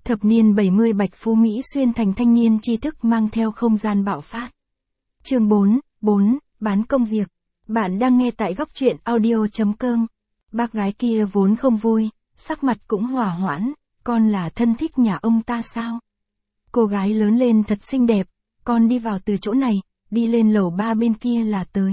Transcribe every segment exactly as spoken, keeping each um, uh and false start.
Thập niên bảy mươi Bạch Phú Mỹ xuyên thành thanh niên tri thức mang theo không gian bạo phát. Chương bốn, bốn, bán công việc. Bạn đang nghe tại góc truyện audio chấm com. Bác gái kia vốn không vui, sắc mặt cũng hỏa hoãn, con là thân thích nhà ông ta sao? Cô gái lớn lên thật xinh đẹp, con đi vào từ chỗ này, đi lên lầu ba bên kia là tới.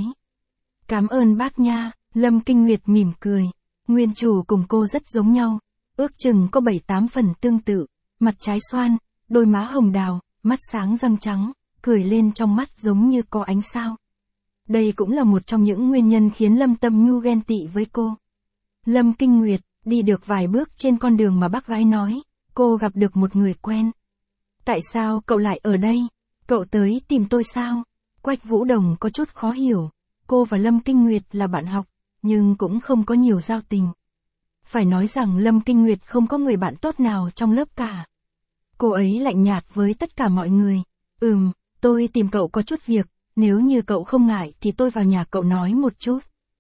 Cảm ơn bác nha, Lâm Kinh Nguyệt mỉm cười. Nguyên chủ cùng cô rất giống nhau, ước chừng có bảy tám phần tương tự, mặt trái xoan, đôi má hồng đào, mắt sáng răng trắng, cười lên trong mắt giống như có ánh sao. Đây cũng là một trong những nguyên nhân khiến Lâm Tâm Nhu ghen tị với cô. Lâm Kinh Nguyệt, đi được vài bước trên con đường mà bác gái nói, cô gặp được một người quen. Tại sao cậu lại ở đây? Cậu tới tìm tôi sao? Quách Vũ Đồng có chút khó hiểu, cô và Lâm Kinh Nguyệt là bạn học, nhưng cũng không có nhiều giao tình. Phải nói rằng Lâm Kinh Nguyệt không có người bạn tốt nào trong lớp cả. Cô ấy lạnh nhạt với tất cả mọi người. Ừm, tôi tìm cậu có chút việc, nếu như cậu không ngại thì tôi vào nhà cậu nói một chút.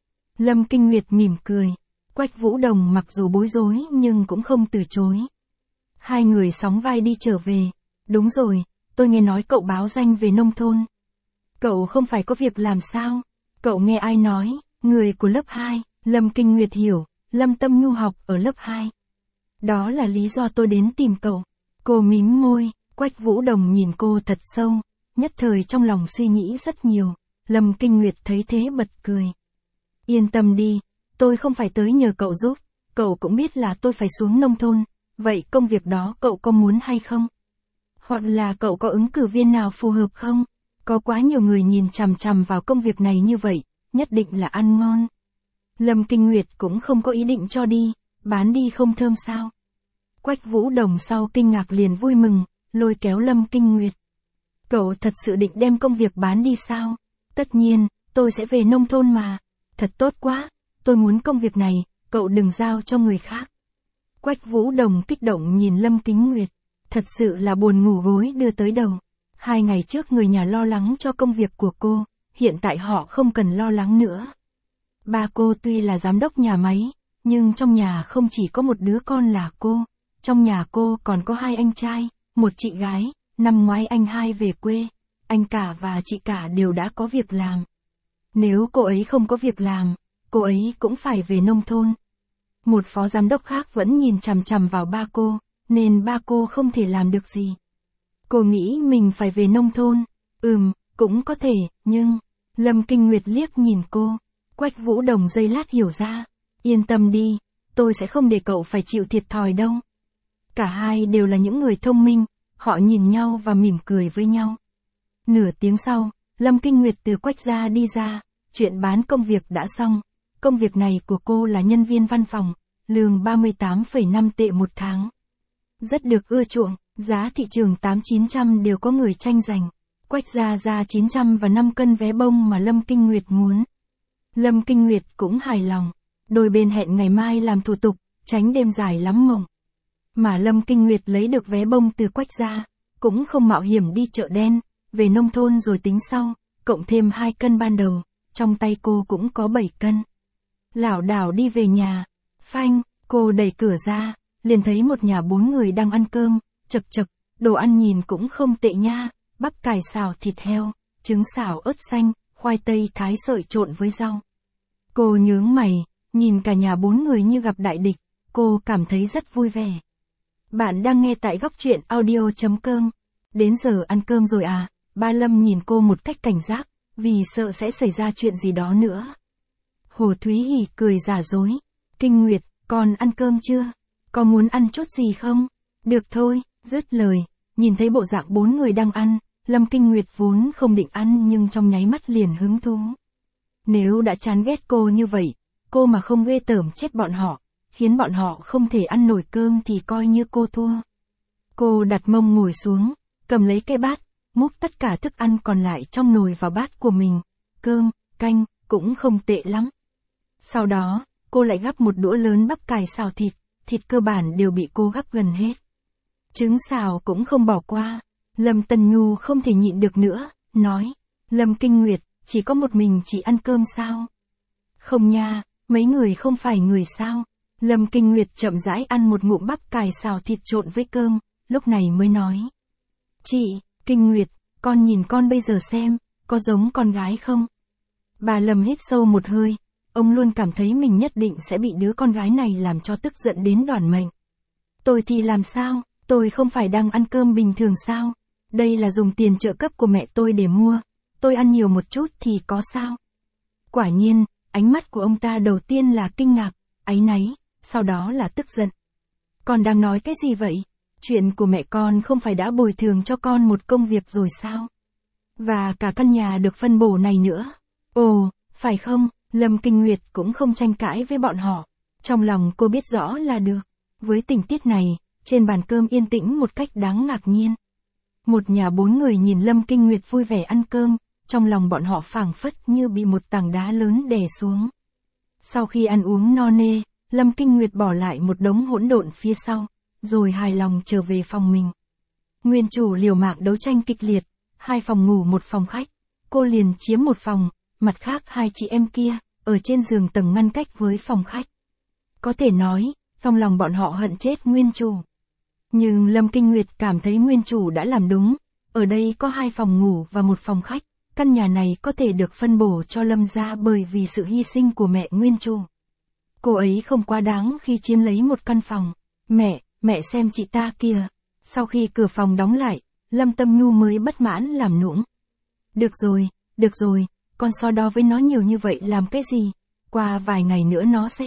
Lâm Kinh Nguyệt mỉm cười. Quách Vũ Đồng mặc dù bối rối nhưng cũng không từ chối. Hai người sóng vai đi trở về. Đúng rồi, tôi nghe nói cậu báo danh về nông thôn. Cậu không phải có việc làm sao? Cậu nghe ai nói? Người của lớp hai, Lâm Kinh Nguyệt hiểu, Lâm Tâm Nhu học ở lớp hai. Đó là lý do tôi đến tìm cậu. Cô mím môi, Quách Vũ Đồng nhìn cô thật sâu, nhất thời trong lòng suy nghĩ rất nhiều. Lâm Kinh Nguyệt thấy thế bật cười. Yên tâm đi, tôi không phải tới nhờ cậu giúp, cậu cũng biết là tôi phải xuống nông thôn, vậy công việc đó cậu có muốn hay không? Hoặc là cậu có ứng cử viên nào phù hợp không? Có quá nhiều người nhìn chằm chằm vào công việc này như vậy, nhất định là ăn ngon. Lâm Kinh Nguyệt cũng không có ý định cho đi, bán đi không thơm sao? Quách Vũ Đồng sau kinh ngạc liền vui mừng, lôi kéo Lâm Kinh Nguyệt. Cậu thật sự định đem công việc bán đi sao? Tất nhiên, tôi sẽ về nông thôn mà. Thật tốt quá, tôi muốn công việc này, cậu đừng giao cho người khác. Quách Vũ Đồng kích động nhìn Lâm Kinh Nguyệt, thật sự là buồn ngủ gối đưa tới đầu. Hai ngày trước người nhà lo lắng cho công việc của cô, hiện tại họ không cần lo lắng nữa. Ba cô tuy là giám đốc nhà máy, nhưng trong nhà không chỉ có một đứa con là cô, trong nhà cô còn có hai anh trai, một chị gái, năm ngoái anh hai về quê, anh cả và chị cả đều đã có việc làm. Nếu cô ấy không có việc làm, cô ấy cũng phải về nông thôn. Một phó giám đốc khác vẫn nhìn chằm chằm vào ba cô, nên ba cô không thể làm được gì. Cô nghĩ mình phải về nông thôn, ừm, cũng có thể, nhưng... Lâm Kinh Nguyệt liếc nhìn cô, Quách Vũ Đồng giây lát hiểu ra, yên tâm đi, tôi sẽ không để cậu phải chịu thiệt thòi đâu. Cả hai đều là những người thông minh, họ nhìn nhau và mỉm cười với nhau. Nửa tiếng sau, Lâm Kinh Nguyệt từ Quách gia đi ra, chuyện bán công việc đã xong, công việc này của cô là nhân viên văn phòng, lương ba mươi tám phẩy năm tệ một tháng. Rất được ưa chuộng, giá thị trường tám chín trăm đều có người tranh giành. Quách gia ra chín trăm và năm cân vé bông mà Lâm Kinh Nguyệt muốn. Lâm Kinh Nguyệt cũng hài lòng, đôi bên hẹn ngày mai làm thủ tục, tránh đêm dài lắm mộng. Mà Lâm Kinh Nguyệt lấy được vé bông từ Quách gia, cũng không mạo hiểm đi chợ đen, về nông thôn rồi tính sau, cộng thêm hai cân ban đầu, trong tay cô cũng có bảy cân. Lảo đảo đi về nhà, phanh, cô đẩy cửa ra, liền thấy một nhà bốn người đang ăn cơm, chật chật, đồ ăn nhìn cũng không tệ nha, bắp cải xào thịt heo, trứng xào ớt xanh, khoai tây thái sợi trộn với rau. Cô nhướng mày, nhìn cả nhà bốn người như gặp đại địch, cô cảm thấy rất vui vẻ. Bạn đang nghe tại góc truyện audio chấm com. Đến giờ ăn cơm rồi à? Ba Lâm nhìn cô một cách cảnh giác, vì sợ sẽ xảy ra chuyện gì đó nữa. Hồ Thúy Hỉ cười giả dối. Kinh Nguyệt, con ăn cơm chưa? Có muốn ăn chút gì không? Được thôi, dứt lời, nhìn thấy bộ dạng bốn người đang ăn, Lâm Kinh Nguyệt vốn không định ăn nhưng trong nháy mắt liền hứng thú. Nếu đã chán ghét cô như vậy, cô mà không ghê tởm chết bọn họ, khiến bọn họ không thể ăn nổi cơm thì coi như cô thua. Cô đặt mông ngồi xuống, cầm lấy cái bát, múc tất cả thức ăn còn lại trong nồi vào bát của mình, cơm, canh, cũng không tệ lắm. Sau đó, cô lại gắp một đũa lớn bắp cải xào thịt, thịt cơ bản đều bị cô gắp gần hết. Trứng xào cũng không bỏ qua. Lâm Tần Nhu không thể nhịn được nữa, nói, Lâm Kinh Nguyệt, chỉ có một mình chị ăn cơm sao? Không nha, mấy người không phải người sao? Lâm Kinh Nguyệt chậm rãi ăn một ngụm bắp cải xào thịt trộn với cơm, lúc này mới nói. Chị, Kinh Nguyệt, con nhìn con bây giờ xem, có giống con gái không? Bà Lâm hít sâu một hơi, ông luôn cảm thấy mình nhất định sẽ bị đứa con gái này làm cho tức giận đến đoản mệnh. Tôi thì làm sao, tôi không phải đang ăn cơm bình thường sao? Đây là dùng tiền trợ cấp của mẹ tôi để mua, tôi ăn nhiều một chút thì có sao? Quả nhiên, ánh mắt của ông ta đầu tiên là kinh ngạc, áy náy, sau đó là tức giận. Con đang nói cái gì vậy? Chuyện của mẹ con không phải đã bồi thường cho con một công việc rồi sao? Và cả căn nhà được phân bổ này nữa. Ồ, phải không? Lâm Kinh Nguyệt cũng không tranh cãi với bọn họ. Trong lòng cô biết rõ là được. Với tình tiết này, trên bàn cơm yên tĩnh một cách đáng ngạc nhiên. Một nhà bốn người nhìn Lâm Kinh Nguyệt vui vẻ ăn cơm, trong lòng bọn họ phảng phất như bị một tảng đá lớn đè xuống. Sau khi ăn uống no nê, Lâm Kinh Nguyệt bỏ lại một đống hỗn độn phía sau, rồi hài lòng trở về phòng mình. Nguyên chủ liều mạng đấu tranh kịch liệt, hai phòng ngủ một phòng khách, cô liền chiếm một phòng, mặt khác hai chị em kia, ở trên giường tầng ngăn cách với phòng khách. Có thể nói, trong lòng bọn họ hận chết nguyên chủ. Nhưng Lâm Kinh Nguyệt cảm thấy nguyên chủ đã làm đúng, ở đây có hai phòng ngủ và một phòng khách, căn nhà này có thể được phân bổ cho Lâm gia bởi vì sự hy sinh của mẹ nguyên chủ. Cô ấy không quá đáng khi chiếm lấy một căn phòng. Mẹ, mẹ xem chị ta kìa. Sau khi cửa phòng đóng lại, Lâm Tâm Nhu mới bất mãn làm nũng. Được rồi, được rồi, con so đo với nó nhiều như vậy làm cái gì? Qua vài ngày nữa nó sẽ...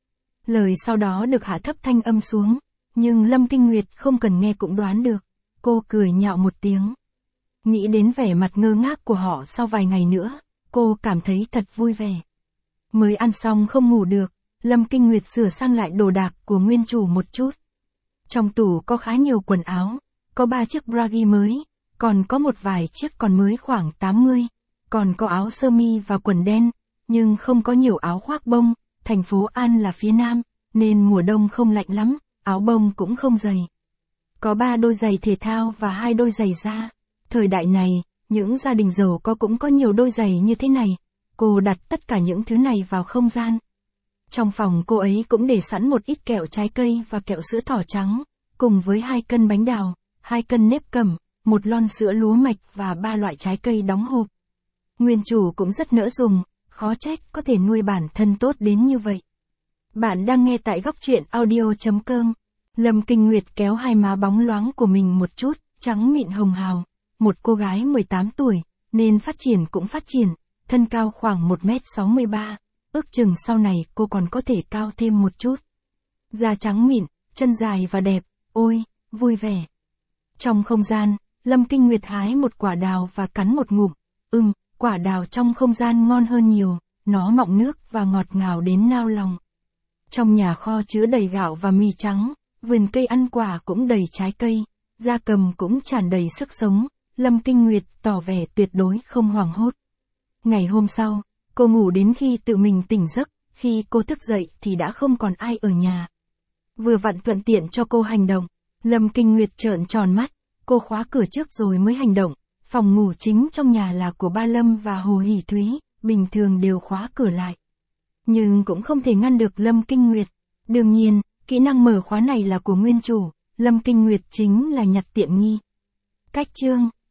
Lời sau đó được hạ thấp thanh âm xuống, nhưng Lâm Kinh Nguyệt không cần nghe cũng đoán được. Cô cười nhạo một tiếng. Nghĩ đến vẻ mặt ngơ ngác của họ sau vài ngày nữa, cô cảm thấy thật vui vẻ. Mới ăn xong không ngủ được, Lâm Kinh Nguyệt sửa sang lại đồ đạc của nguyên chủ một chút. Trong tủ có khá nhiều quần áo, có ba chiếc bragi mới, còn có một vài chiếc còn mới khoảng tám mươi, còn có áo sơ mi và quần đen, nhưng không có nhiều áo khoác bông, thành phố An là phía Nam, nên mùa đông không lạnh lắm, áo bông cũng không dày. Có ba đôi giày thể thao và hai đôi giày da. Thời đại này, những gia đình giàu có cũng có nhiều đôi giày như thế này. Cô đặt tất cả những thứ này vào không gian. Trong phòng cô ấy cũng để sẵn một ít kẹo trái cây và kẹo sữa thỏ trắng, cùng với hai cân bánh đào, hai cân nếp cẩm, một lon sữa lúa mạch và ba loại trái cây đóng hộp. Nguyên chủ cũng rất nỡ dùng, khó trách có thể nuôi bản thân tốt đến như vậy. Bạn đang nghe tại góc truyện audio chấm com. Lâm Kinh Nguyệt kéo hai má bóng loáng của mình một chút, trắng mịn hồng hào. Một cô gái mười tám tuổi, nên phát triển cũng phát triển, thân cao khoảng một mét sáu mươi ba, ước chừng sau này cô còn có thể cao thêm một chút. Da trắng mịn, chân dài và đẹp, ôi, vui vẻ. Trong không gian, Lâm Kinh Nguyệt hái một quả đào và cắn một ngụm, ừm, quả đào trong không gian ngon hơn nhiều, nó mọng nước và ngọt ngào đến nao lòng. Trong nhà kho chứa đầy gạo và mì trắng, vườn cây ăn quả cũng đầy trái cây, gia cầm cũng tràn đầy sức sống. Lâm Kinh Nguyệt tỏ vẻ tuyệt đối không hoảng hốt. Ngày hôm sau, cô ngủ đến khi tự mình tỉnh giấc, khi cô thức dậy thì đã không còn ai ở nhà. Vừa vặn thuận tiện cho cô hành động, Lâm Kinh Nguyệt trợn tròn mắt, cô khóa cửa trước rồi mới hành động. Phòng ngủ chính trong nhà là của ba Lâm và Hồ Hỷ Thúy, bình thường đều khóa cửa lại. Nhưng cũng không thể ngăn được Lâm Kinh Nguyệt. Đương nhiên, kỹ năng mở khóa này là của nguyên chủ, Lâm Kinh Nguyệt chính là nhặt tiện nghi. Cách chương